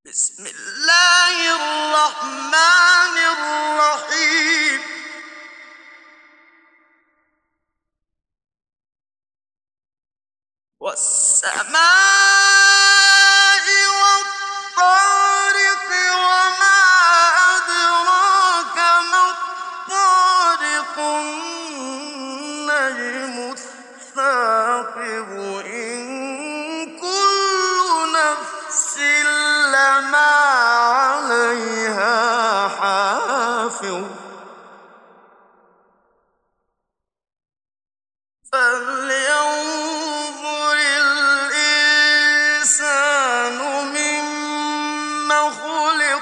بسم الله الرحمن الرحيم. والسماء والطارق وما أدراك ما الطارق النجم الثاقب إن كل نفس لما عليها حافظ فلينظر الإنسان مما خلق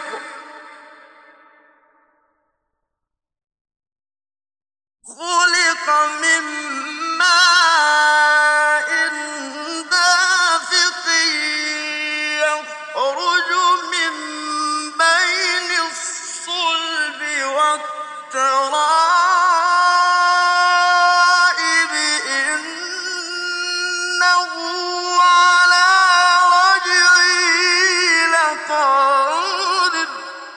من ماء دافق يخرج من بين الصلب والترائب إنه على رجعه لقادر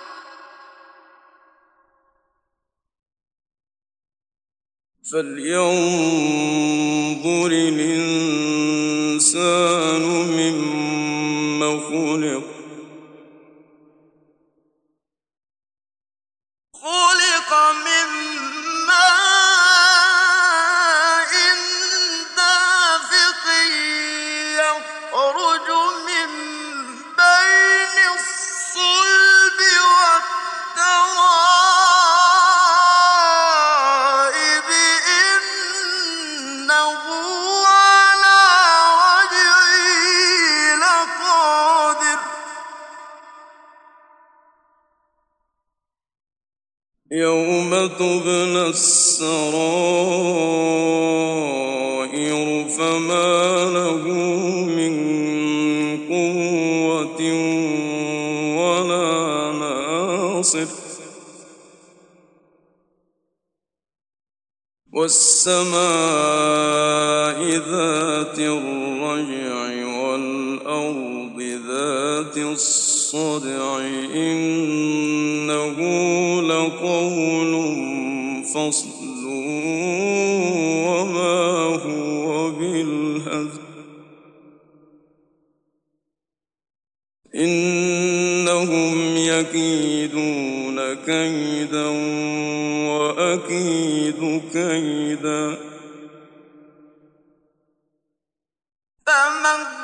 فلينظر الإنسان مما خلق من ماء دافق يخرج من بين الصلب والترائب إنه على رجعه لقادر يوم تبلى السرائر فما له من قوة ولا ناصر والسماء ذات الرجع والأرض ذات الصدع إنه لقول فصل وما هو بالهزل إنهم يكيدون كيدا وأكيد كيدا فمن